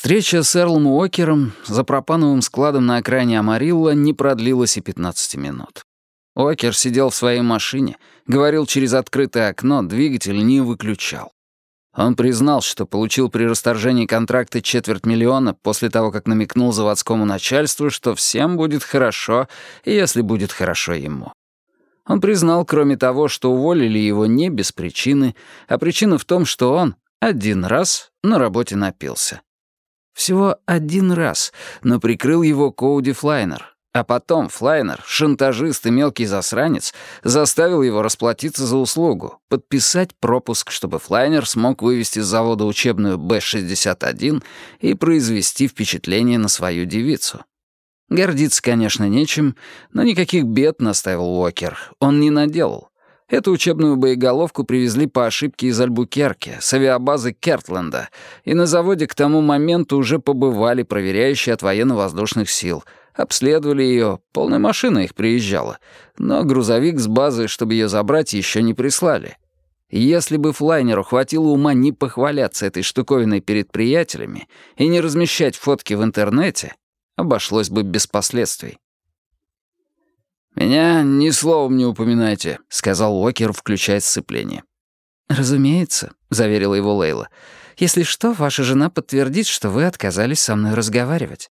Встреча с Эрлом Уокером за пропановым складом на окраине Амарилла не продлилась и 15 минут. Уокер сидел в своей машине, говорил через открытое окно, двигатель не выключал. Он признал, что получил при расторжении контракта $250 000 после того, как намекнул заводскому начальству, что всем будет хорошо, если будет хорошо ему. Он признал, кроме того, что уволили его не без причины, а причина в том, что он один раз на работе напился. Всего один раз, но прикрыл его Коуди Флайнер. А потом Флайнер, шантажист и мелкий засранец, заставил его расплатиться за услугу, подписать пропуск, чтобы Флайнер смог вывести с завода учебную Б-61 и произвести впечатление на свою девицу. Гордиться, конечно, нечем, но никаких бед, настаивал Уокер, он не наделал. Эту учебную боеголовку привезли по ошибке из Альбукерке, с авиабазы Кертленда, и на заводе к тому моменту уже побывали проверяющие от военно-воздушных сил, обследовали ее, полная машина их приезжала, но грузовик с базы, чтобы ее забрать, еще не прислали. Если бы Флайнеру хватило ума не похваляться этой штуковиной перед приятелями и не размещать фотки в интернете, обошлось бы без последствий. «Меня ни словом не упоминайте», — сказал Уокер, включая сцепление. «Разумеется», — заверила его Лейла. «Если что, ваша жена подтвердит, что вы отказались со мной разговаривать».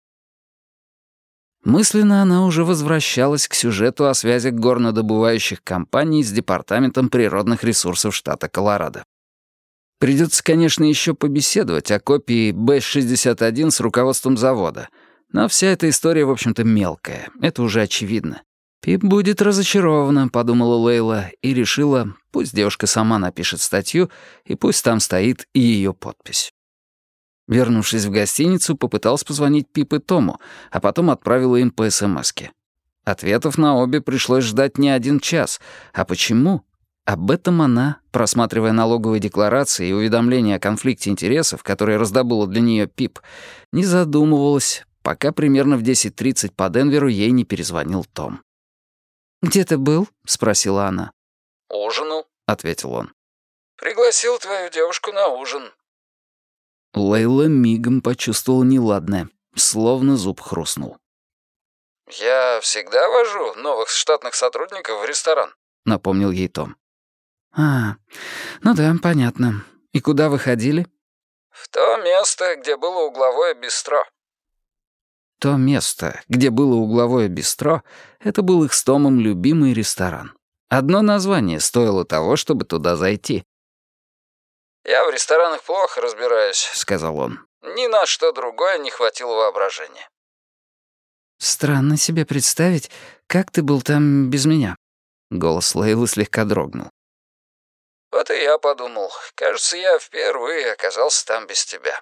Мысленно она уже возвращалась к сюжету о связях горнодобывающих компаний с Департаментом природных ресурсов штата Колорадо. Придется, конечно, еще побеседовать о копии Б-61 с руководством завода, но вся эта история, в общем-то, мелкая, это уже очевидно. «Пип будет разочарована», — подумала Лейла, и решила, пусть девушка сама напишет статью, и пусть там стоит и ее подпись. Вернувшись в гостиницу, попыталась позвонить Пип и Тому, а потом отправила им по СМСке. Ответов на обе пришлось ждать не 1 час. А почему? Об этом она, просматривая налоговые декларации и уведомления о конфликте интересов, которые раздобыла для нее Пип, не задумывалась, пока примерно в 10:30 по Денверу ей не перезвонил Том. «Где ты был?» — спросила она. «Ужинал», — ответил он. «Пригласил твою девушку на ужин». Лейла мигом почувствовала неладное, словно зуб хрустнул. «Я всегда вожу новых штатных сотрудников в ресторан», — напомнил ей Том. «А, ну да, понятно. И куда вы ходили?» «В то место, где было угловое бистро». То место, где было угловое бистро, это был их с Томом любимый ресторан. Одно название стоило того, чтобы туда зайти. «Я в ресторанах плохо разбираюсь», — сказал он. «Ни на что другое не хватило воображения». «Странно себе представить, как ты был там без меня». Голос Лейлы слегка дрогнул. «Вот и я подумал. Кажется, я впервые оказался там без тебя».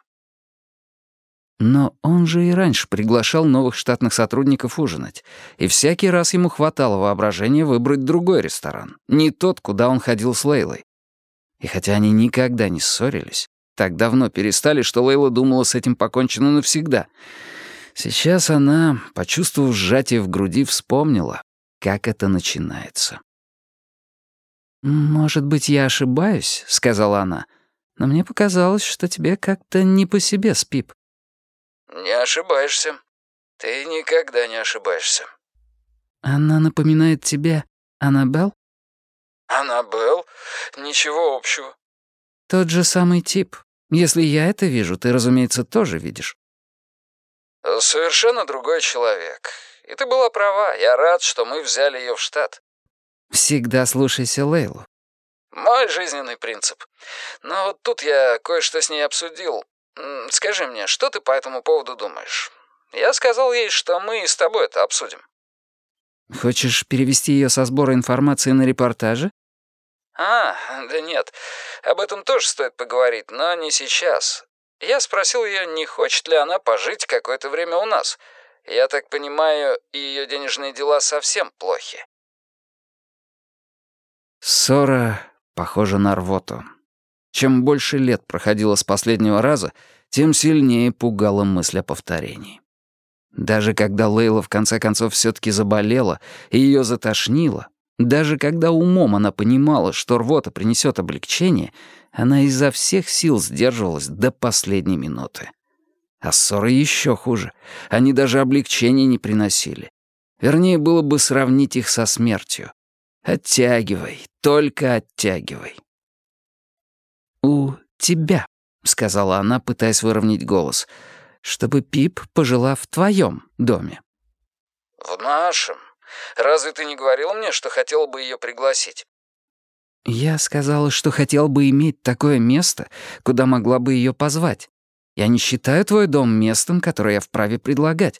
Но он же и раньше приглашал новых штатных сотрудников ужинать, и всякий раз ему хватало воображения выбрать другой ресторан, не тот, куда он ходил с Лейлой. И хотя они никогда не ссорились, так давно перестали, что Лейла думала, с этим покончено навсегда. Сейчас она, почувствовав сжатие в груди, вспомнила, как это начинается. «Может быть, я ошибаюсь», — сказала она, «но мне показалось, что тебе как-то не по себе с Пип». «Не ошибаешься. Ты никогда не ошибаешься». «Она напоминает тебе Аннабелл?» «Аннабелл? Ничего общего». «Тот же самый тип. Если я это вижу, ты, разумеется, тоже видишь». «Совершенно другой человек. И ты была права. Я рад, что мы взяли ее в штат». «Всегда слушайся Лейлу». «Мой жизненный принцип. Но вот тут я кое-что с ней обсудил. Скажи мне, что ты по этому поводу думаешь? Я сказал ей, что мы с тобой это обсудим». «Хочешь перевести ее со сбора информации на репортажи?» «Да нет. Об этом тоже стоит поговорить, но не сейчас. Я спросил ее, не хочет ли она пожить какое-то время у нас. Я так понимаю, ее денежные дела совсем плохи». Ссора похожа на рвоту. Чем больше лет проходило с последнего раза, тем сильнее пугала мысль о повторении. Даже когда Лейла в конце концов все-таки заболела и ее затошнило, даже когда умом она понимала, что рвота принесет облегчение, она изо всех сил сдерживалась до последней минуты. А ссоры еще хуже. Они даже облегчения не приносили. Вернее, было бы сравнить их со смертью. Оттягивай, только оттягивай. «У тебя», — сказала она, пытаясь выровнять голос, «чтобы Пип пожила в твоем доме». «В нашем? Разве ты не говорил мне, что хотела бы ее пригласить?» Я сказала, что хотел бы иметь такое место, куда могла бы ее позвать. Я не считаю твой дом местом, которое я вправе предлагать.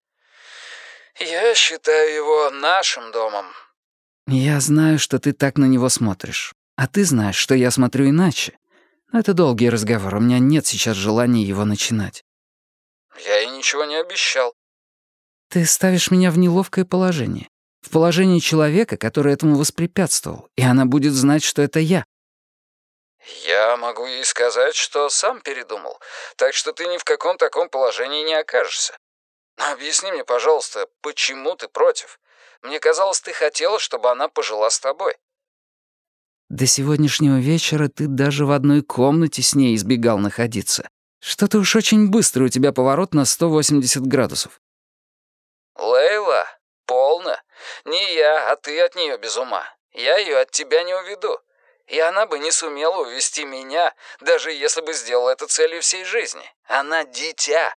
«Я считаю его нашим домом». Я знаю, что ты так на него смотришь. А ты знаешь, что я смотрю иначе. Но это долгий разговор, у меня нет сейчас желания его начинать. «Я ей ничего не обещал». Ты ставишь меня в неловкое положение. В положении человека, который этому воспрепятствовал, и она будет знать, что это я. «Я могу ей сказать, что сам передумал, так что ты ни в каком таком положении не окажешься. Объясни мне, пожалуйста, почему ты против? Мне казалось, ты хотела, чтобы она пожила с тобой». До сегодняшнего вечера ты даже в одной комнате с ней избегал находиться. Что-то уж очень быстро у тебя поворот на 180 градусов. «Лейла, полно. Не я, а ты от нее без ума. Я ее от тебя не уведу. И она бы не сумела увести меня, даже если бы сделала это целью всей жизни. Она дитя».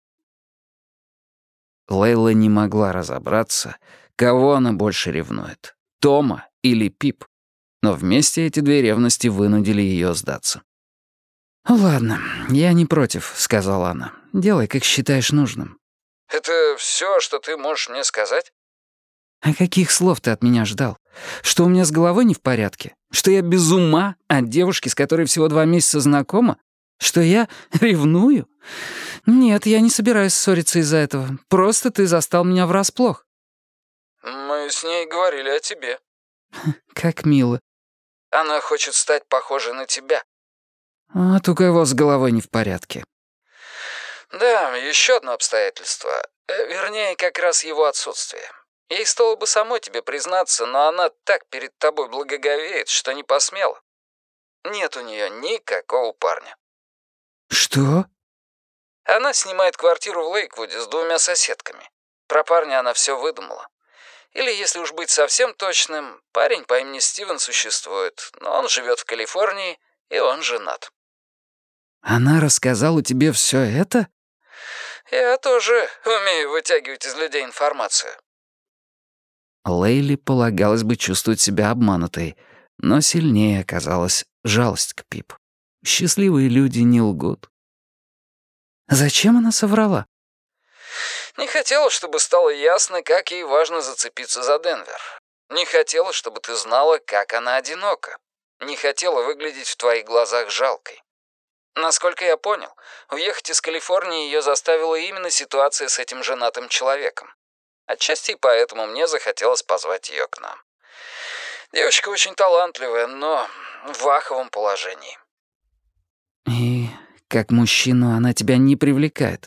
Лейла не могла разобраться, кого она больше ревнует, Тома или Пип. Но вместе эти две ревности вынудили ее сдаться. «Ладно, я не против», — сказала она. «Делай, как считаешь нужным». «Это все, что ты можешь мне сказать?» «А каких слов ты от меня ждал? Что у меня с головой не в порядке? Что я без ума от девушки, с которой всего 2 месяца знакома? Что я ревную? Нет, я не собираюсь ссориться из-за этого. Просто ты застал меня врасплох». «Мы с ней говорили о тебе. «Как мило. Она хочет стать похожей на тебя». Вот у кого с головой не в порядке». «Да, еще одно обстоятельство. Вернее, как раз его отсутствие. Ей стоило бы самой тебе признаться, но она так перед тобой благоговеет, что не посмела. Нет у нее никакого парня». «Что?» Она снимает квартиру в Лейквуде с 2 соседками. Про парня она все выдумала. Или, если уж быть совсем точным, парень по имени Стивен существует, но он живет в Калифорнии, и он женат. «Она рассказала тебе все это?» Я тоже умею вытягивать из людей информацию. Лейле полагалось бы чувствовать себя обманутой, но сильнее оказалась жалость к Пип. Счастливые люди не лгут. Зачем она соврала? Не хотела, чтобы стало ясно, как ей важно зацепиться за Денвер. Не хотела, чтобы ты знала, как она одинока. Не хотела выглядеть в твоих глазах жалкой. Насколько я понял, уехать из Калифорнии ее заставила именно ситуация с этим женатым человеком. Отчасти и поэтому мне захотелось позвать ее к нам. Девочка очень талантливая, но в аховом положении. И как мужчину она тебя не привлекает.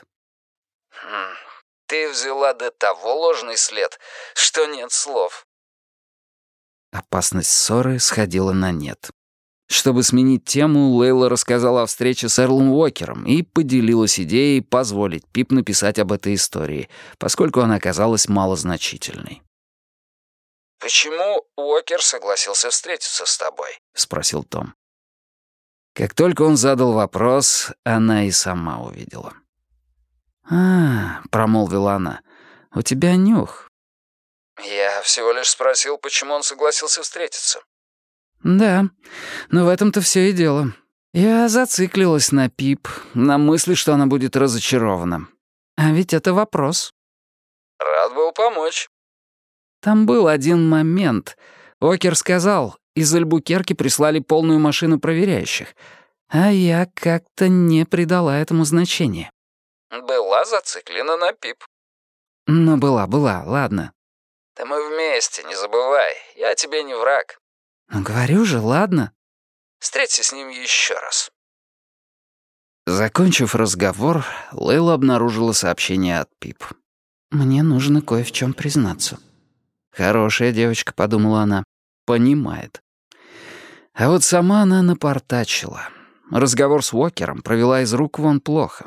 Ты взяла до того ложный след, что нет слов. Опасность ссоры сходила на нет. Чтобы сменить тему, Лейла рассказала о встрече с Эрлом Уокером и поделилась идеей позволить Пип написать об этой истории, поскольку она оказалась малозначительной. «Почему Уокер согласился встретиться с тобой?» — спросил Том. Как только он задал вопрос, она и сама увидела. Промолвила она, — «у тебя нюх». «Я всего лишь спросил, почему он согласился встретиться». «Да, но в этом-то все и дело. Я зациклилась на Пип, на мысли, что она будет разочарована. А ведь это вопрос». «Рад был помочь». Там был один момент. Окер сказал, из Альбукерки прислали полную машину проверяющих, а я как-то не придала этому значения. Была зациклена на Пип. Но была, ладно. Да мы вместе, не забывай. Я тебе не враг. Ну, говорю же, ладно. Встреться с ним еще раз. Закончив разговор, Лейла обнаружила сообщение от Пип. «Мне нужно кое в чем признаться». «Хорошая девочка», — подумала она, — «понимает». А вот сама она напортачила. Разговор с Уокером провела из рук вон плохо.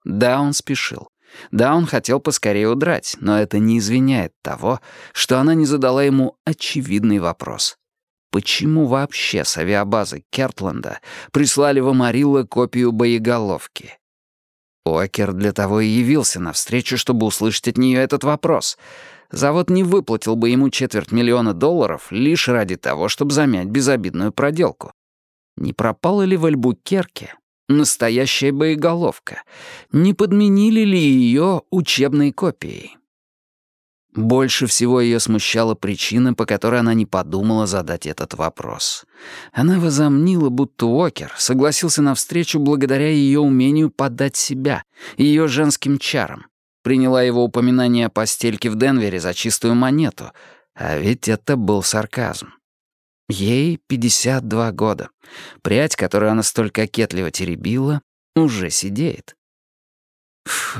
Да, он спешил. Да, он хотел поскорее удрать, но это не извиняет того, что она не задала ему очевидный вопрос. Почему вообще с авиабазы Кертленда прислали в Амарилло копию боеголовки? Уокер для того и явился навстречу, чтобы услышать от нее этот вопрос. Завод не выплатил бы ему $250 000 лишь ради того, чтобы замять безобидную проделку. Не пропала ли в Альбукерке настоящая боеголовка? Не подменили ли ее учебной копией? Больше всего ее смущала причина, по которой она не подумала задать этот вопрос. Она возомнила, будто Уокер согласился на встречу благодаря ее умению подать себя, ее женским чарам. Приняла его упоминание о постельке в Денвере за чистую монету, а ведь это был сарказм. Ей 52 года. Прядь, которую она столь кокетливо теребила, уже сидеет. Фу.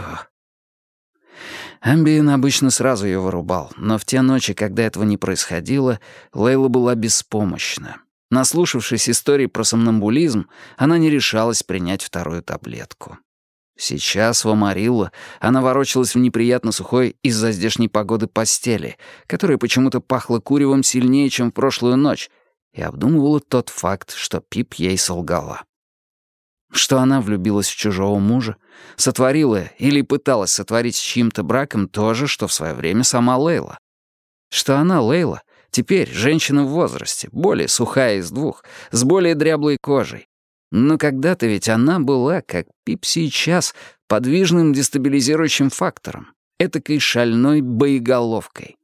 Амбиен обычно сразу ее вырубал, но в те ночи, когда этого не происходило, Лейла была беспомощна. Наслушавшись историй про сомнамбулизм, она не решалась принять вторую таблетку. Сейчас в Амарилло она ворочалась в неприятно сухой из-за здешней погоды постели, которая почему-то пахла куревом сильнее, чем в прошлую ночь, и обдумывала тот факт, что Пип ей солгала. Что она влюбилась в чужого мужа, сотворила или пыталась сотворить с чьим-то браком то же, что в свое время сама Лейла. Что она, Лейла, теперь женщина в возрасте, более сухая из двух, с более дряблой кожей. Но когда-то ведь она была, как Пип сейчас, подвижным дестабилизирующим фактором, этакой шальной боеголовкой.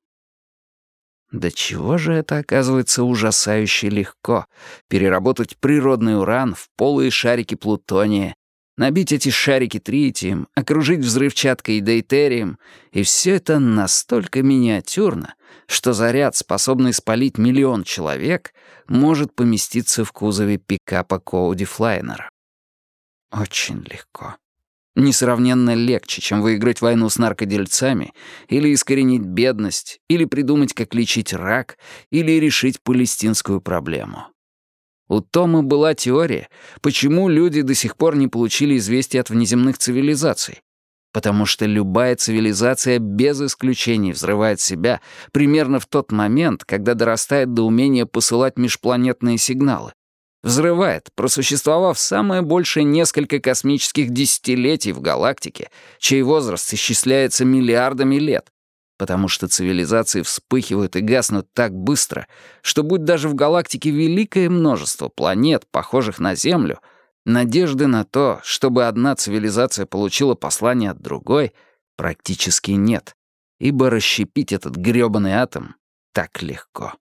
Да чего же это оказывается ужасающе легко — переработать природный уран в полые шарики плутония, набить эти шарики тритием, окружить взрывчаткой и дейтерием, и все это настолько миниатюрно, что заряд, способный спалить 1 000 000 человек, может поместиться в кузове пикапа Коуди Флайнера. Очень легко. Несравненно легче, чем выиграть войну с наркодельцами, или искоренить бедность, или придумать, как лечить рак, или решить палестинскую проблему. У Тома была теория, почему люди до сих пор не получили известий от внеземных цивилизаций. Потому что любая цивилизация без исключений взрывает себя примерно в тот момент, когда дорастает до умения посылать межпланетные сигналы. Взрывает, просуществовав самое большее несколько космических десятилетий в галактике, чей возраст исчисляется миллиардами лет, потому что цивилизации вспыхивают и гаснут так быстро, что будь даже в галактике великое множество планет, похожих на Землю, надежды на то, чтобы одна цивилизация получила послание от другой, практически нет, ибо расщепить этот грёбаный атом так легко.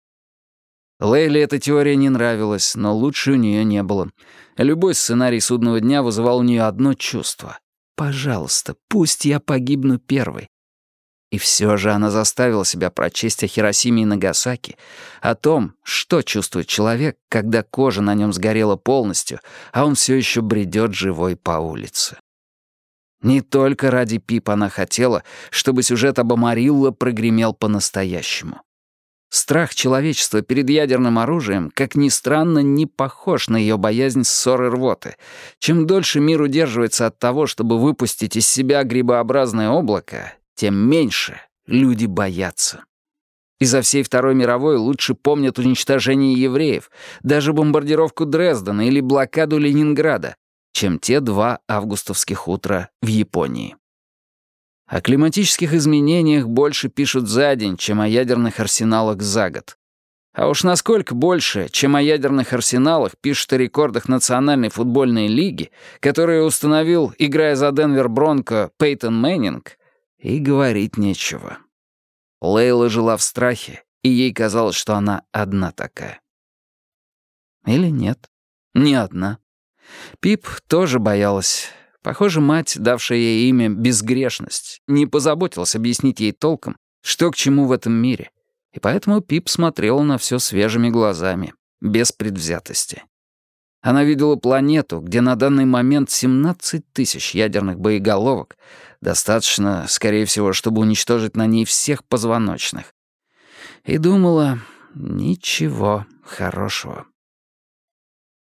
Лейле эта теория не нравилась, но лучше у нее не было. Любой сценарий судного дня вызывал у нее одно чувство. «Пожалуйста, пусть я погибну первой». И все же она заставила себя прочесть о Хиросиме и Нагасаки, о том, что чувствует человек, когда кожа на нем сгорела полностью, а он все еще бредет живой по улице. Не только ради Пип она хотела, чтобы сюжет об Амарилло прогремел по-настоящему. Страх человечества перед ядерным оружием, как ни странно, не похож на ее боязнь ссоры рвоты. Чем дольше мир удерживается от того, чтобы выпустить из себя грибообразное облако, тем меньше люди боятся. Изо всей Второй мировой лучше помнят уничтожение евреев, даже бомбардировку Дрездена или блокаду Ленинграда, чем те 2 августовских утра в Японии. О климатических изменениях больше пишут за день, чем о ядерных арсеналах за год. А уж насколько больше, чем о ядерных арсеналах, пишут о рекордах Национальной футбольной лиги, которые установил, играя за Денвер Бронко, Пейтон Мэннинг, и говорить нечего. Лейла жила в страхе, и ей казалось, что она одна такая. Или нет, не одна. Пип тоже боялась. Похоже, мать, давшая ей имя «Безгрешность», не позаботилась объяснить ей толком, что к чему в этом мире, и поэтому Пип смотрела на все свежими глазами, без предвзятости. Она видела планету, где на данный момент 17 000 ядерных боеголовок, достаточно, скорее всего, чтобы уничтожить на ней всех позвоночных, и думала, ничего хорошего.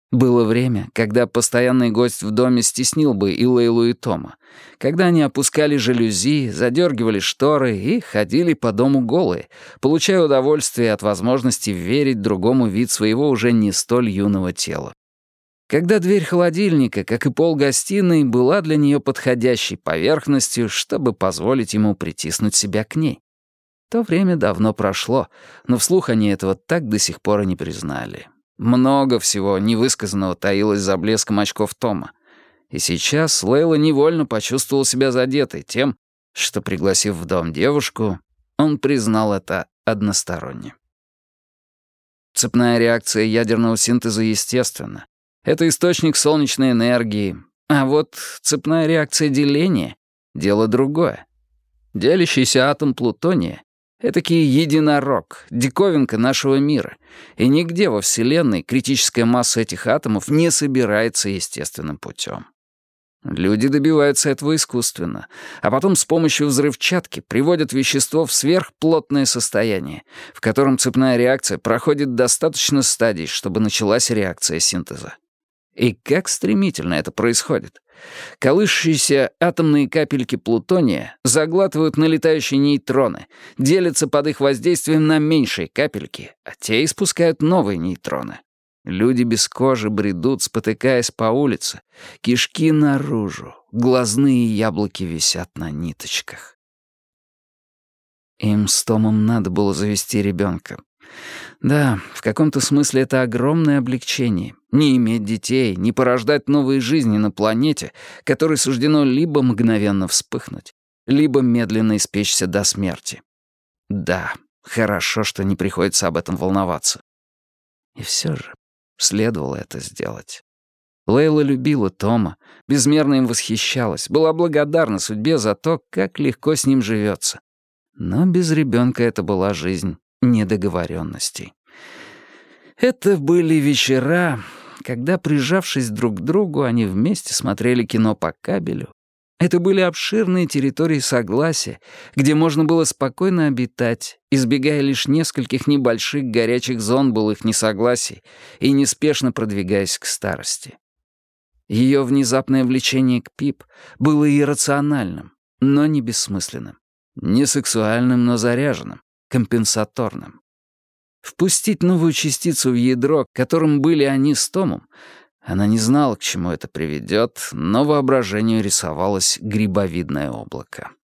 Было время, когда постоянный гость в доме стеснил бы и Лейлу, и Тома, когда они опускали жалюзи, задергивали шторы и ходили по дому голые, получая удовольствие от возможности верить другому вид своего уже не столь юного тела. Когда дверь холодильника, как и пол гостиной, была для нее подходящей поверхностью, чтобы позволить ему притиснуть себя к ней. То время давно прошло, но вслух они этого так до сих пор и не признали. Много всего невысказанного таилось за блеском очков Тома. И сейчас Лейла невольно почувствовала себя задетой тем, что, пригласив в дом девушку, он признал это односторонне. Цепная реакция ядерного синтеза естественна. Это источник солнечной энергии. А вот цепная реакция деления — дело другое. Делящийся атом плутония — этакий единорог, диковинка нашего мира. И нигде во Вселенной критическая масса этих атомов не собирается естественным путем. Люди добиваются этого искусственно, а потом с помощью взрывчатки приводят вещество в сверхплотное состояние, в котором цепная реакция проходит достаточно стадий, чтобы началась реакция синтеза. И как стремительно это происходит. Колышущиеся атомные капельки плутония заглатывают налетающие нейтроны, делятся под их воздействием на меньшие капельки, а те испускают новые нейтроны. Люди без кожи бредут, спотыкаясь по улице, кишки наружу, глазные яблоки висят на ниточках. Им с Томом надо было завести ребенка. Да, в каком-то смысле это огромное облегчение. Не иметь детей, не порождать новые жизни на планете, которой суждено либо мгновенно вспыхнуть, либо медленно испечься до смерти. Да, хорошо, что не приходится об этом волноваться. И все же следовало это сделать. Лейла любила Тома, безмерно им восхищалась, была благодарна судьбе за то, как легко с ним живется. Но без ребенка это была жизнь недоговоренностей. Это были вечера, когда, прижавшись друг к другу, они вместе смотрели кино по кабелю. Это были обширные территории согласия, где можно было спокойно обитать, избегая лишь нескольких небольших горячих зон былых несогласий и неспешно продвигаясь к старости. Ее внезапное влечение к Пип было иррациональным, но не бессмысленным, не сексуальным, но заряженным, компенсаторным. Впустить новую частицу в ядро, которым были они с Томом, она не знала, к чему это приведет, но воображению рисовалось грибовидное облако.